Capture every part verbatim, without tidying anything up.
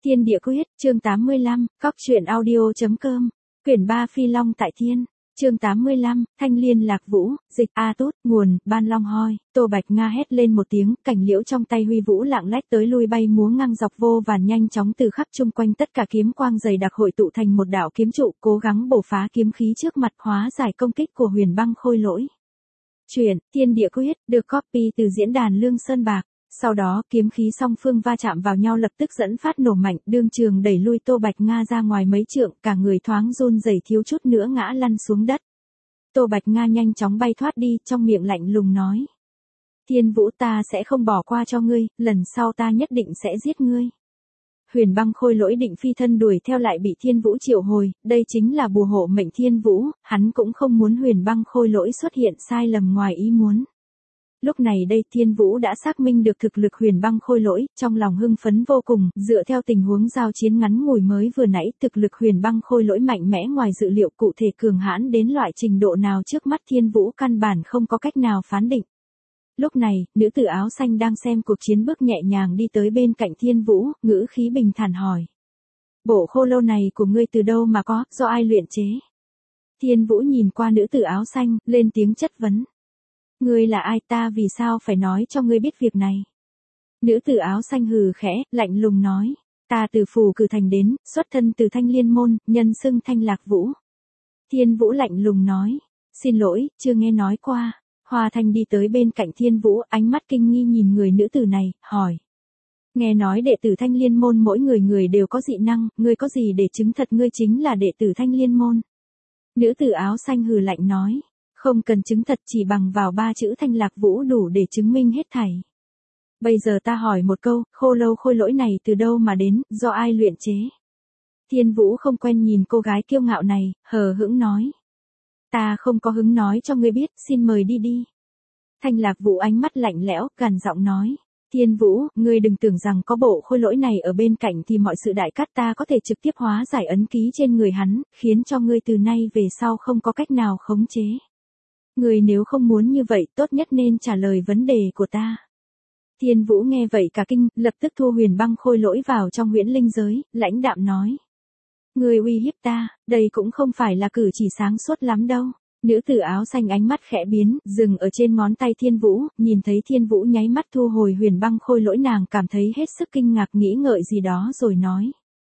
Thiên địa quyết, chương tám mươi lăm, cóc truyện audio.com, quyển ba Phi Long tại Thiên, chương tám mươi lăm, Thanh Liên Lạc Vũ, dịch A Tút, nguồn, Ban Long Hoi, Tô Bạch Nga hét lên một tiếng, cảnh liễu trong tay huy vũ lạng lách tới lui bay múa ngang dọc vô vàn nhanh chóng từ khắp chung quanh tất cả kiếm quang dày đặc hội tụ thành một đạo kiếm trụ, cố gắng bổ phá kiếm khí trước mặt hóa giải công kích của Huyền Băng Khôi Lỗi. Truyện, Thiên Địa Quyết, được copy từ diễn đàn Lương Sơn Bạc. Sau đó, kiếm khí song phương va chạm vào nhau lập tức dẫn phát nổ mạnh, đương trường đẩy lui Tô Bạch Nga ra ngoài mấy trượng, cả người thoáng run rẩy thiếu chút nữa ngã lăn xuống đất. Tô Bạch Nga nhanh chóng bay thoát đi, trong miệng lạnh lùng nói: Thiên Vũ, ta sẽ không bỏ qua cho ngươi, lần sau ta nhất định sẽ giết ngươi. Huyền Băng Khôi Lỗi định phi thân đuổi theo lại bị Thiên Vũ triệu hồi, đây chính là bùa hộ mệnh Thiên Vũ, hắn cũng không muốn Huyền Băng Khôi Lỗi xuất hiện sai lầm ngoài ý muốn. Lúc này đây Thiên Vũ đã xác minh được thực lực Huyền Băng Khôi Lỗi, trong lòng hưng phấn vô cùng, dựa theo tình huống giao chiến ngắn ngủi mới vừa nãy, thực lực Huyền Băng Khôi Lỗi mạnh mẽ ngoài dự liệu, cụ thể cường hãn đến loại trình độ nào trước mắt Thiên Vũ căn bản không có cách nào phán định. Lúc này, nữ tử áo xanh đang xem cuộc chiến bước nhẹ nhàng đi tới bên cạnh Thiên Vũ, ngữ khí bình thản hỏi: Bộ khô lâu này của ngươi từ đâu mà có, do ai luyện chế? Thiên Vũ nhìn qua nữ tử áo xanh, lên tiếng chất vấn: Ngươi là ai, ta vì sao phải nói cho ngươi biết việc này? Nữ tử áo xanh hừ khẽ, lạnh lùng nói: Ta từ Phù Cử Thành đến, xuất thân từ Thanh Liên môn, nhân xưng Thanh Lạc Vũ. Thiên Vũ lạnh lùng nói: Xin lỗi, chưa nghe nói qua. Hoa Thanh đi tới bên cạnh Thiên Vũ, ánh mắt kinh nghi nhìn người nữ tử này, hỏi: Nghe nói đệ tử Thanh Liên môn mỗi người người đều có dị năng, ngươi có gì để chứng thật ngươi chính là đệ tử Thanh Liên môn? Nữ tử áo xanh hừ lạnh nói: Không cần chứng thật, chỉ bằng vào ba chữ Thanh Lạc Vũ đủ để chứng minh hết thảy. Bây giờ ta hỏi một câu, khô lâu khôi lỗi này từ đâu mà đến, do ai luyện chế? Thiên Vũ không quen nhìn cô gái kiêu ngạo này, hờ hững nói: Ta không có hứng nói cho ngươi biết, xin mời đi đi. Thanh Lạc Vũ ánh mắt lạnh lẽo, gằn giọng nói: Thiên Vũ, ngươi đừng tưởng rằng có bộ khôi lỗi này ở bên cạnh thì mọi sự đại cát, ta có thể trực tiếp hóa giải ấn ký trên người hắn, khiến cho ngươi từ nay về sau không có cách nào khống chế. Ngươi nếu không muốn như vậy, tốt nhất nên trả lời vấn đề của ta. Thiên Vũ nghe vậy cả kinh, lập tức thu Huyền Băng Khôi Lỗi vào trong huyễn linh giới, lãnh đạm nói: Ngươi uy hiếp ta, đây cũng không phải là cử chỉ sáng suốt lắm đâu. Nữ tử áo xanh ánh mắt khẽ biến, dừng ở trên ngón tay Thiên Vũ, nhìn thấy Thiên Vũ nháy mắt thu hồi Huyền Băng Khôi Lỗi, nàng cảm thấy hết sức kinh ngạc, nghĩ ngợi gì đó rồi nói: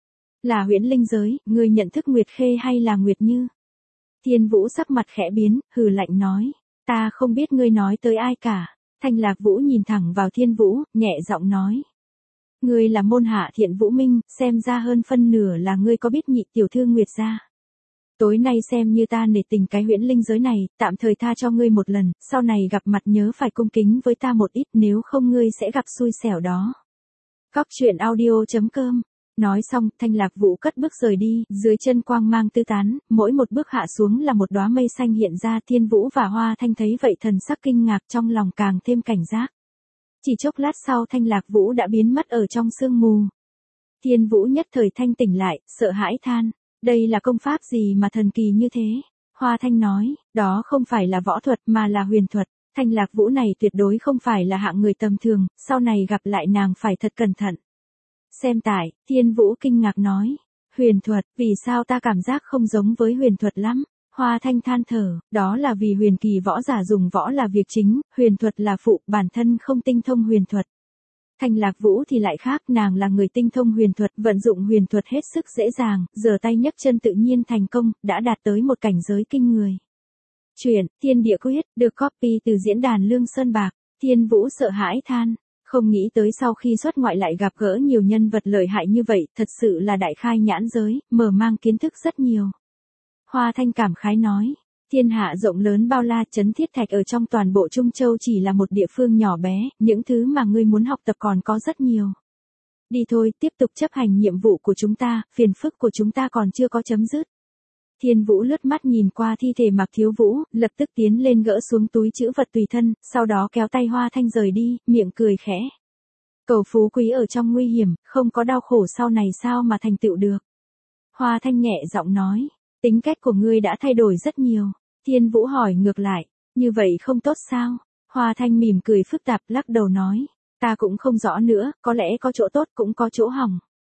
Là huyễn linh giới, ngươi nhận thức Nguyệt Khê hay là Nguyệt Như? Thiên Vũ sắc mặt khẽ biến, hừ lạnh nói: Ta không biết ngươi nói tới ai cả. Thanh Lạc Vũ nhìn thẳng vào Thiên Vũ, nhẹ giọng nói: Ngươi là môn hạ Thiện Vũ Minh, xem ra hơn phân nửa là ngươi có biết nhị tiểu thư Nguyệt gia. Tối nay xem như ta nể tình cái huyễn linh giới này, tạm thời tha cho ngươi một lần, sau này gặp mặt nhớ phải cung kính với ta một ít, nếu không ngươi sẽ gặp xui xẻo đó. Cóc truyện audio.com. Nói xong, Thanh Lạc Vũ cất bước rời đi, dưới chân quang mang tứ tán, mỗi một bước hạ xuống là một đóa mây xanh hiện ra. Thiên Vũ và Hoa Thanh thấy vậy thần sắc kinh ngạc, trong lòng càng thêm cảnh giác. Chỉ chốc lát sau Thanh Lạc Vũ đã biến mất ở trong sương mù. Thiên Vũ nhất thời thanh tỉnh lại, sợ hãi than: Đây là công pháp gì mà thần kỳ như thế? Hoa Thanh nói: Đó không phải là võ thuật mà là huyền thuật. Thanh Lạc Vũ này tuyệt đối không phải là hạng người tầm thường, sau này gặp lại nàng phải thật cẩn thận. Xem tại, Thiên Vũ kinh ngạc nói: Huyền thuật, vì sao ta cảm giác không giống với huyền thuật lắm? Hoa Thanh than thở: Đó là vì huyền kỳ võ giả dùng võ là việc chính, huyền thuật là phụ, bản thân không tinh thông huyền thuật. Thanh Lạc Vũ thì lại khác, nàng là người tinh thông huyền thuật, vận dụng huyền thuật hết sức dễ dàng, giở tay nhấc chân tự nhiên thành công, đã đạt tới một cảnh giới kinh người. Truyện, Thiên Địa Quyết, được copy từ diễn đàn Lương Sơn Bạc. Thiên Vũ sợ hãi than: Không nghĩ tới sau khi xuất ngoại lại gặp gỡ nhiều nhân vật lợi hại như vậy, thật sự là đại khai nhãn giới, mở mang kiến thức rất nhiều. Hoa Thanh cảm khái nói: Thiên hạ rộng lớn bao la, Trấn Thiết Thạch ở trong toàn bộ Trung Châu chỉ là một địa phương nhỏ bé, những thứ mà ngươi muốn học tập còn có rất nhiều. Đi thôi, tiếp tục chấp hành nhiệm vụ của chúng ta, phiền phức của chúng ta còn chưa có chấm dứt. Thiên Vũ lướt mắt nhìn qua thi thể Mạc Thiếu Vũ, lập tức tiến lên gỡ xuống túi trữ vật tùy thân, sau đó kéo tay Hoa Thanh rời đi, miệng cười khẽ. Cầu phú quý ở trong nguy hiểm, không có đau khổ sau này sao mà thành tựu được. Hoa Thanh nhẹ giọng nói: Tính cách của ngươi đã thay đổi rất nhiều. Thiên Vũ hỏi ngược lại: Như vậy không tốt sao? Hoa Thanh mỉm cười phức tạp, lắc đầu nói: Ta cũng không rõ nữa, có lẽ có chỗ tốt cũng có chỗ hỏng.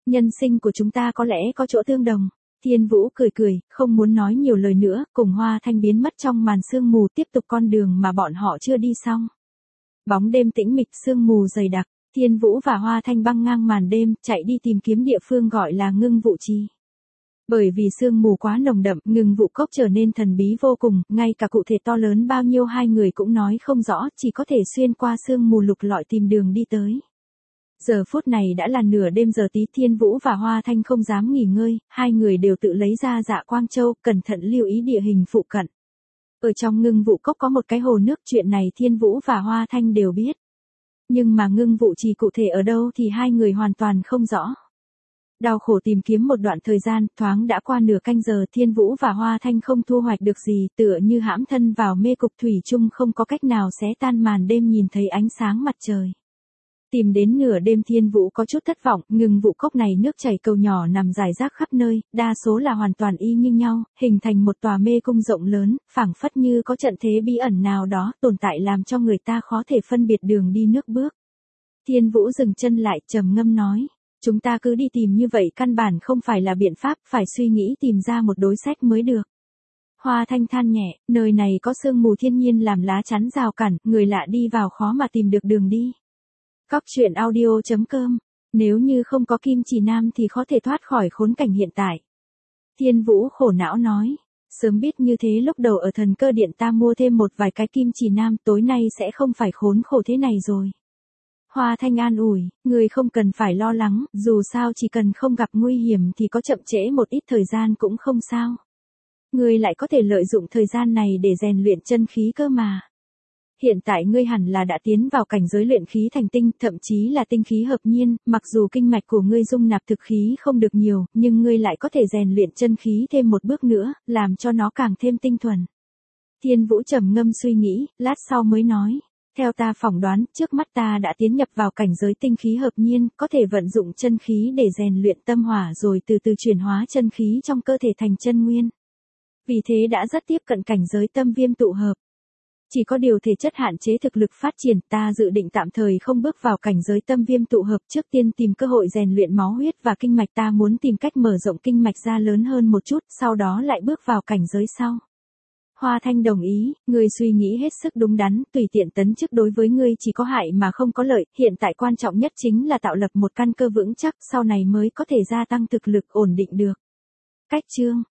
Nhân sinh của chúng ta có lẽ có chỗ tương đồng. Thiên Vũ cười cười, không muốn nói nhiều lời nữa, cùng Hoa Thanh biến mất trong màn sương mù tiếp tục con đường mà bọn họ chưa đi xong. Bóng đêm tĩnh mịch, sương mù dày đặc, Thiên Vũ và Hoa Thanh băng ngang màn đêm, chạy đi tìm kiếm địa phương gọi là Ngưng Vụ Trì. Bởi vì sương mù quá nồng đậm, Ngưng Vụ Cốc trở nên thần bí vô cùng, ngay cả cụ thể to lớn bao nhiêu hai người cũng nói không rõ, chỉ có thể xuyên qua sương mù lục lọi tìm đường đi tới. Giờ phút này đã là nửa đêm giờ tí, Thiên Vũ và Hoa Thanh không dám nghỉ ngơi, hai người đều tự lấy ra Dạ Quang Châu, cẩn thận lưu ý địa hình phụ cận. Ở trong Ngưng Vụ Cốc có một cái hồ nước, chuyện này Thiên Vũ và Hoa Thanh đều biết. Nhưng mà Ngưng Vụ Trì cụ thể ở đâu thì hai người hoàn toàn không rõ. Đau khổ tìm kiếm một đoạn thời gian, thoáng đã qua nửa canh giờ, Thiên Vũ và Hoa Thanh không thu hoạch được gì, tựa như hãm thân vào mê cục thủy chung, không có cách nào xé tan màn đêm nhìn thấy ánh sáng mặt trời. Tìm đến nửa đêm, Thiên Vũ có chút thất vọng, Ngưng Vụ Cốc này nước chảy cầu nhỏ nằm rải rác khắp nơi, đa số là hoàn toàn y như nhau, hình thành một tòa mê cung rộng lớn, phảng phất như có trận thế bí ẩn nào đó tồn tại làm cho người ta khó thể phân biệt đường đi nước bước. Thiên Vũ dừng chân lại, trầm ngâm nói, chúng ta cứ đi tìm như vậy căn bản không phải là biện pháp, phải suy nghĩ tìm ra một đối sách mới được. Hoa Thanh than nhẹ, nơi này có sương mù thiên nhiên làm lá chắn rào cản, người lạ đi vào khó mà tìm được đường đi. Cóc truyện audio chấm com. Nếu như không có Kim Chỉ Nam thì khó thể thoát khỏi khốn cảnh hiện tại. Thiên Vũ khổ não nói. Sớm biết như thế lúc đầu ở Thần Cơ Điện ta mua thêm một vài cái Kim Chỉ Nam, tối nay sẽ không phải khốn khổ thế này rồi. Hoa Thanh an ủi, người không cần phải lo lắng, dù sao chỉ cần không gặp nguy hiểm thì có chậm trễ một ít thời gian cũng không sao. Người lại có thể lợi dụng thời gian này để rèn luyện chân khí cơ mà. Hiện tại ngươi hẳn là đã tiến vào cảnh giới luyện khí thành tinh, thậm chí là tinh khí hợp nhiên, mặc dù kinh mạch của ngươi dung nạp thực khí không được nhiều, nhưng ngươi lại có thể rèn luyện chân khí thêm một bước nữa, làm cho nó càng thêm tinh thuần. Thiên Vũ trầm ngâm suy nghĩ, lát sau mới nói, theo ta phỏng đoán, trước mắt ta đã tiến nhập vào cảnh giới tinh khí hợp nhiên, có thể vận dụng chân khí để rèn luyện tâm hỏa rồi từ từ chuyển hóa chân khí trong cơ thể thành chân nguyên. Vì thế đã rất tiếp cận cảnh giới tâm viêm tụ hợp. Chỉ có điều thể chất hạn chế thực lực phát triển, ta dự định tạm thời không bước vào cảnh giới tâm viêm tụ hợp, trước tiên tìm cơ hội rèn luyện máu huyết và kinh mạch, ta muốn tìm cách mở rộng kinh mạch ra lớn hơn một chút, sau đó lại bước vào cảnh giới sau. Hoa Thanh đồng ý, ngươi suy nghĩ hết sức đúng đắn, tùy tiện tấn chức đối với ngươi chỉ có hại mà không có lợi, hiện tại quan trọng nhất chính là tạo lập một căn cơ vững chắc, sau này mới có thể gia tăng thực lực ổn định được. Cách chương